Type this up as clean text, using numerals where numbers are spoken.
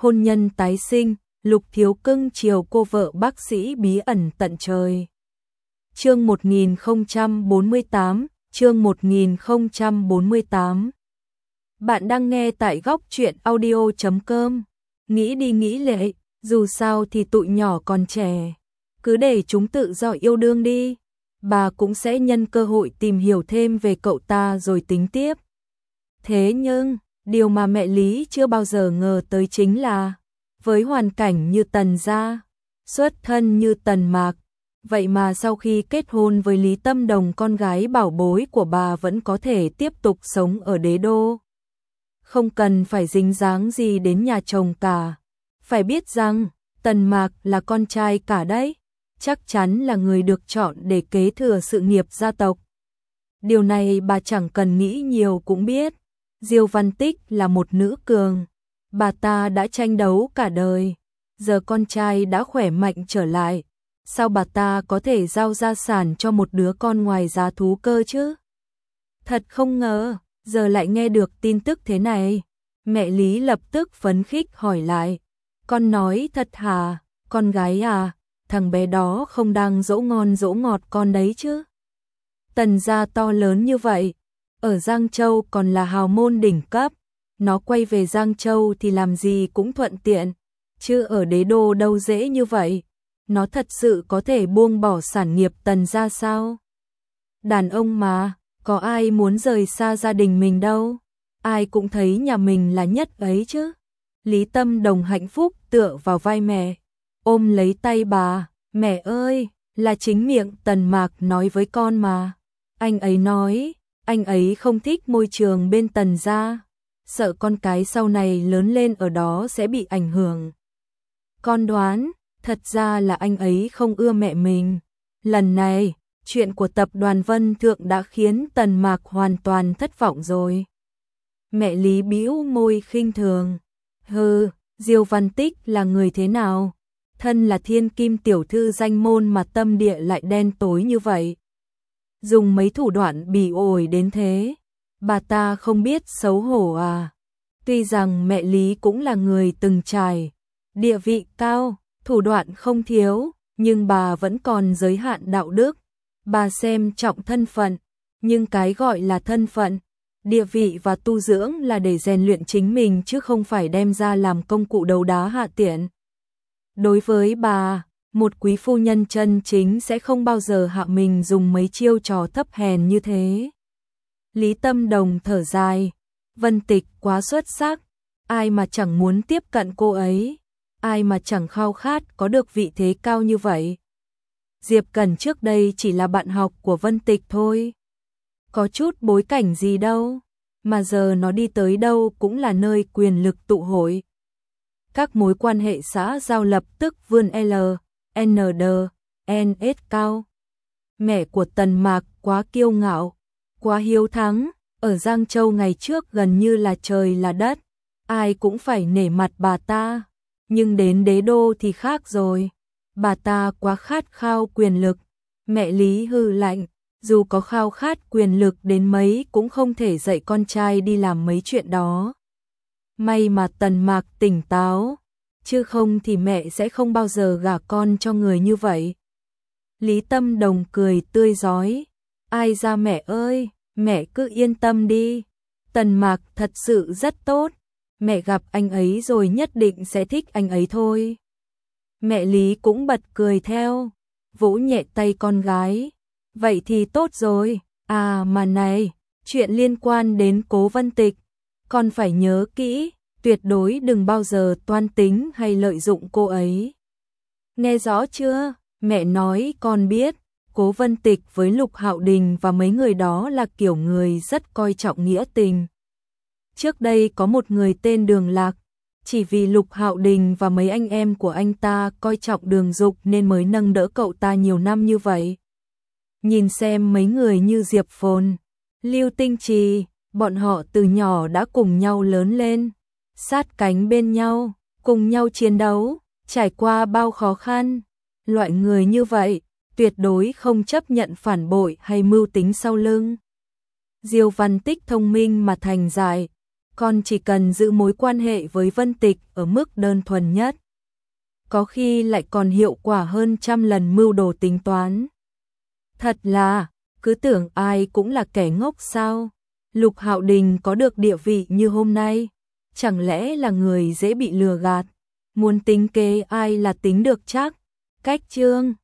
hôn nhân tái sinh, Lục Thiếu cưng chiều cô vợ bác sĩ bí ẩn tận trời. Chương 1048, chương 1048. Bạn đang nghe tại góc truyện audio.com. Nghĩ đi nghĩ lệ, dù sao thì tụi nhỏ còn trẻ, cứ để chúng tự do yêu đương đi. Bà cũng sẽ nhân cơ hội tìm hiểu thêm về cậu ta rồi tính tiếp. Thế nhưng, điều mà mẹ Lý chưa bao giờ ngờ tới chính là, với hoàn cảnh như Tần gia, xuất thân như Tần Mạc, vậy mà sau khi kết hôn với Lý Tâm Đồng, con gái bảo bối của bà vẫn có thể tiếp tục sống ở đế đô. Không cần phải dính dáng gì đến nhà chồng cả. Phải biết rằng, Tần Mạc là con trai cả đấy, chắc chắn là người được chọn để kế thừa sự nghiệp gia tộc. Điều này bà chẳng cần nghĩ nhiều cũng biết. Diêu Văn Tích là một nữ cường, bà ta đã tranh đấu cả đời, giờ con trai đã khỏe mạnh trở lại, sao bà ta có thể giao gia sản cho một đứa con ngoài giá thú cơ chứ? Thật không ngờ, giờ lại nghe được tin tức thế này. Mẹ Lý lập tức phấn khích hỏi lại, con nói thật hả, con gái à, thằng bé đó không đang dỗ ngon dỗ ngọt con đấy chứ? Tần gia to lớn như vậy, ở Giang Châu còn là hào môn đỉnh cấp, nó quay về Giang Châu thì làm gì cũng thuận tiện, chứ ở đế đô đâu dễ như vậy. Nó thật sự có thể buông bỏ sản nghiệp Tần gia sao? Đàn ông mà, có ai muốn rời xa gia đình mình đâu, ai cũng thấy nhà mình là nhất ấy chứ. Lý Tâm Đồng hạnh phúc tựa vào vai mẹ, ôm lấy tay bà, mẹ ơi, là chính miệng Tần Mạc nói với con mà. Anh ấy nói, anh ấy không thích môi trường bên Tần gia, sợ con cái sau này lớn lên ở đó sẽ bị ảnh hưởng. Con đoán, thật ra là anh ấy không ưa mẹ mình. Lần này, chuyện của tập đoàn Vân Thượng đã khiến Tần Mạc hoàn toàn thất vọng rồi. Mẹ Lý bĩu môi khinh thường. Hừ, Diêu Văn Tích là người thế nào? Thân là thiên kim tiểu thư danh môn mà tâm địa lại đen tối như vậy. Dùng mấy thủ đoạn bỉ ổi đến thế, bà ta không biết xấu hổ à? Tuy rằng mẹ Lý cũng là người từng trải, địa vị cao, thủ đoạn không thiếu, nhưng bà vẫn còn giới hạn đạo đức. Bà xem trọng thân phận, nhưng cái gọi là thân phận, địa vị và tu dưỡng là để rèn luyện chính mình chứ không phải đem ra làm công cụ đấu đá hạ tiện. Đối với bà, một quý phu nhân chân chính sẽ không bao giờ hạ mình dùng mấy chiêu trò thấp hèn như thế. Lý Tâm Đồng thở dài, Vân Tịch quá xuất sắc, ai mà chẳng muốn tiếp cận cô ấy, ai mà chẳng khao khát có được vị thế cao như vậy. Diệp Cẩn trước đây chỉ là bạn học của Vân Tịch thôi, có chút bối cảnh gì đâu, mà giờ nó đi tới đâu cũng là nơi quyền lực tụ hội. Các mối quan hệ xã giao lập tức vươn LND cao. Mẹ của Tần Mạc quá kiêu ngạo, quá hiếu thắng, ở Giang Châu ngày trước gần như là trời là đất, ai cũng phải nể mặt bà ta, nhưng đến đế đô thì khác rồi, bà ta quá khát khao quyền lực. Mẹ Lý hừ lạnh, dù có khao khát quyền lực đến mấy cũng không thể dạy con trai đi làm mấy chuyện đó. May mà Tần Mạc tỉnh táo, chứ không thì mẹ sẽ không bao giờ gả con cho người như vậy. Lý Tâm Đồng cười tươi rói, ai ra mẹ ơi, mẹ cứ yên tâm đi, Tần Mạc thật sự rất tốt, mẹ gặp anh ấy rồi nhất định sẽ thích anh ấy thôi. Mẹ Lý cũng bật cười theo, vỗ nhẹ tay con gái, vậy thì tốt rồi, à mà này, chuyện liên quan đến Cố Vân Tịch, con phải nhớ kỹ, tuyệt đối đừng bao giờ toan tính hay lợi dụng cô ấy. Nghe rõ chưa? Mẹ nói con biết, Cố Vân Tịch với Lục Hạo Đình và mấy người đó là kiểu người rất coi trọng nghĩa tình. Trước đây có một người tên Đường Lạc, chỉ vì Lục Hạo Đình và mấy anh em của anh ta coi trọng Đường Dục nên mới nâng đỡ cậu ta nhiều năm như vậy. Nhìn xem mấy người như Diệp Phồn, Lưu Tinh Trì, bọn họ từ nhỏ đã cùng nhau lớn lên, sát cánh bên nhau, cùng nhau chiến đấu, trải qua bao khó khăn. Loại người như vậy, tuyệt đối không chấp nhận phản bội hay mưu tính sau lưng. Diêu Văn Tích thông minh mà thành giải, con chỉ cần giữ mối quan hệ với Vân Tịch ở mức đơn thuần nhất. Có khi lại còn hiệu quả hơn trăm lần mưu đồ tính toán. Thật là, cứ tưởng ai cũng là kẻ ngốc sao? Lục Hạo Đình có được địa vị như hôm nay, chẳng lẽ là người dễ bị lừa gạt? Muốn tính kế ai là tính được chắc? Cách chương